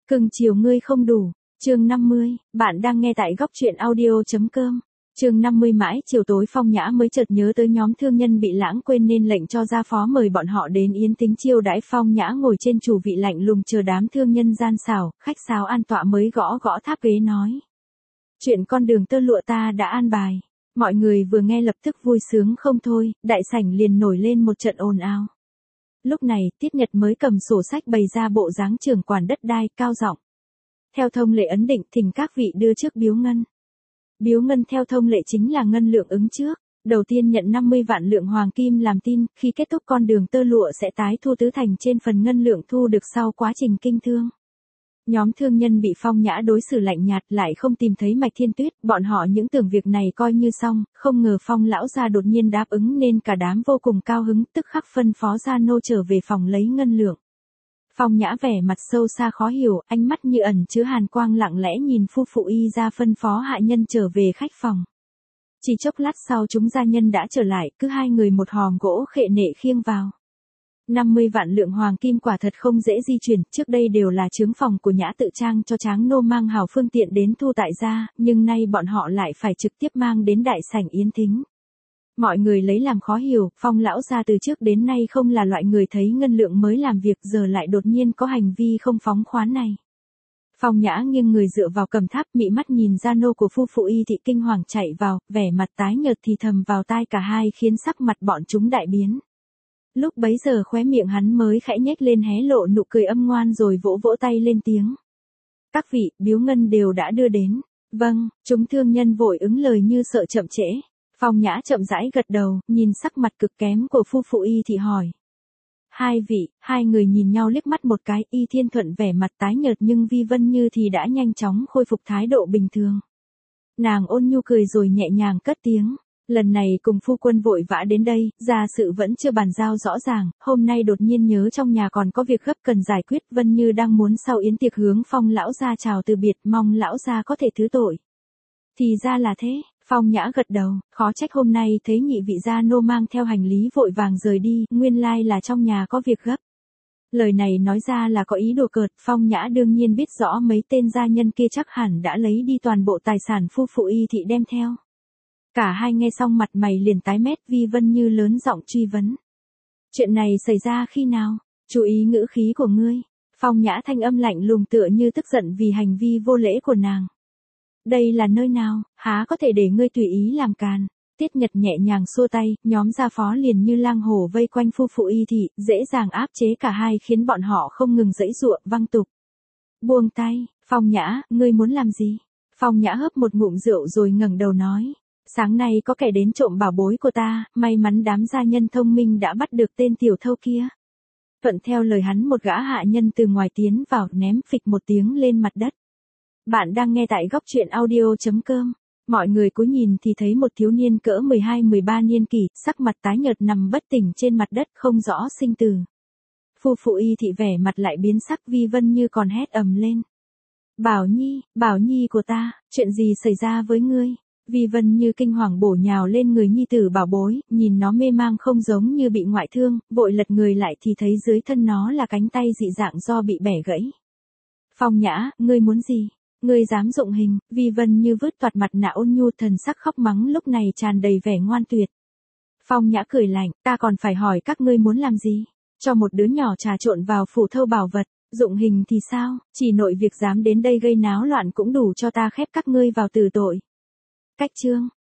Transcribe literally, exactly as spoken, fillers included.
Cưng chiều ngươi không đủ. Chương năm mươi, bạn đang nghe tại góc truyện audio.com. Chương năm mươi mãi chiều tối Phong Nhã mới chợt nhớ tới nhóm thương nhân bị lãng quên nên lệnh cho gia phó mời bọn họ đến yến tính chiêu đãi. Phong Nhã ngồi trên chủ vị lạnh lùng chờ đám thương nhân gian xảo, khách sáo an tọa mới gõ gõ tháp ghế nói. Chuyện con đường tơ lụa ta đã an bài. Mọi người vừa nghe lập tức vui sướng không thôi, đại sảnh liền nổi lên một trận ồn ào. Lúc này, Tiết Nhật mới cầm sổ sách bày ra bộ dáng trưởng quản đất đai, cao giọng. Theo thông lệ ấn định, thỉnh các vị đưa trước biếu ngân. Biếu ngân theo thông lệ chính là ngân lượng ứng trước. Đầu tiên nhận năm mươi vạn lượng hoàng kim làm tin, khi kết thúc con đường tơ lụa sẽ tái thu tứ thành trên phần ngân lượng thu được sau quá trình kinh thương. Nhóm thương nhân bị Phong Nhã đối xử lạnh nhạt lại không tìm thấy Mạch Thiên Tuyết, bọn họ những tưởng việc này coi như xong, không ngờ Phong lão gia đột nhiên đáp ứng nên cả đám vô cùng cao hứng, tức khắc phân phó gia nô trở về phòng lấy ngân lượng. Phong Nhã vẻ mặt sâu xa khó hiểu, ánh mắt như ẩn chứa hàn quang lặng lẽ nhìn phu phụ y ra phân phó hạ nhân trở về khách phòng. Chỉ chốc lát sau chúng gia nhân đã trở lại, cứ hai người một hòm gỗ khệ nệ khiêng vào. năm mươi vạn lượng hoàng kim quả thật không dễ di chuyển, trước đây đều là chướng phòng của Nhã tự trang cho tráng nô mang hào phương tiện đến thu tại gia, nhưng nay bọn họ lại phải trực tiếp mang đến đại sảnh yến thính. Mọi người lấy làm khó hiểu, Phong lão gia từ trước đến nay không là loại người thấy ngân lượng mới làm việc, giờ lại đột nhiên có hành vi không phóng khoáng này. Phong Nhã nghiêng người dựa vào cầm tháp, mị mắt nhìn gia nô của phu phụ y thị kinh hoàng chạy vào, vẻ mặt tái nhợt thì thầm vào tai cả hai khiến sắc mặt bọn chúng đại biến. Lúc bấy giờ khóe miệng hắn mới khẽ nhếch lên hé lộ nụ cười âm ngoan rồi vỗ vỗ tay lên tiếng. Các vị, biếu ngân đều đã đưa đến. Vâng, chúng thương nhân vội ứng lời như sợ chậm trễ. Phong Nhã chậm rãi gật đầu, nhìn sắc mặt cực kém của phu phụ y thì hỏi. Hai vị, hai người nhìn nhau liếc mắt một cái, Y Thiên Thuận vẻ mặt tái nhợt nhưng Vi Vân Như thì đã nhanh chóng khôi phục thái độ bình thường. Nàng ôn nhu cười rồi nhẹ nhàng cất tiếng. Lần này cùng phu quân vội vã đến đây, gia sự vẫn chưa bàn giao rõ ràng, hôm nay đột nhiên nhớ trong nhà còn có việc gấp cần giải quyết, Vân Như đang muốn sau yến tiệc hướng Phong lão gia chào từ biệt, mong lão gia có thể thứ tội. Thì ra là thế, Phong Nhã gật đầu, khó trách hôm nay thấy nhị vị gia nô mang theo hành lý vội vàng rời đi, nguyên lai là trong nhà có việc gấp. Lời này nói ra là có ý đùa cợt, Phong Nhã đương nhiên biết rõ mấy tên gia nhân kia chắc hẳn đã lấy đi toàn bộ tài sản phu phụ y thị đem theo. Cả hai nghe xong mặt mày liền tái mét, Vi Vân Như lớn giọng truy vấn. Chuyện này xảy ra khi nào? Chú ý ngữ khí của ngươi. Phong Nhã thanh âm lạnh lùng tựa như tức giận vì hành vi vô lễ của nàng. Đây là nơi nào, há có thể để ngươi tùy ý làm càn. Tiết Nhật nhẹ nhàng xua tay, nhóm gia phó liền như lang hổ vây quanh phu phụ y thị, dễ dàng áp chế cả hai khiến bọn họ không ngừng giãy giụa văng tục. Buông tay, Phong Nhã, ngươi muốn làm gì? Phong Nhã hớp một ngụm rượu rồi ngẩng đầu nói. Sáng nay có kẻ đến trộm bảo bối của ta, may mắn đám gia nhân thông minh đã bắt được tên tiểu thâu kia. Thuận theo lời hắn một gã hạ nhân từ ngoài tiến vào ném phịch một tiếng lên mặt đất. Bạn đang nghe tại góc truyện audio.com. Mọi người cúi nhìn thì thấy một thiếu niên cỡ mười hai mười ba niên kỷ, sắc mặt tái nhợt nằm bất tỉnh trên mặt đất không rõ sinh tử. Phu phụ y thị vẻ mặt lại biến sắc, Vi Vân Như còn hét ầm lên. Bảo Nhi, Bảo Nhi của ta, chuyện gì xảy ra với ngươi? Vi Vân Như kinh hoàng bổ nhào lên người nhi tử bảo bối, nhìn nó mê mang không giống như bị ngoại thương, vội lật người lại thì thấy dưới thân nó là cánh tay dị dạng do bị bẻ gãy. Phong Nhã, ngươi muốn gì? Ngươi dám dụng hình? Vi Vân Như vứt toạt mặt nạ ôn nhu, thần sắc khóc mắng lúc này tràn đầy vẻ ngoan tuyệt. Phong Nhã cười lạnh, ta còn phải hỏi các ngươi muốn làm gì? Cho một đứa nhỏ trà trộn vào phủ thâu bảo vật, dụng hình thì sao? Chỉ nội việc dám đến đây gây náo loạn cũng đủ cho ta khép các ngươi vào tử tội. Cách chương,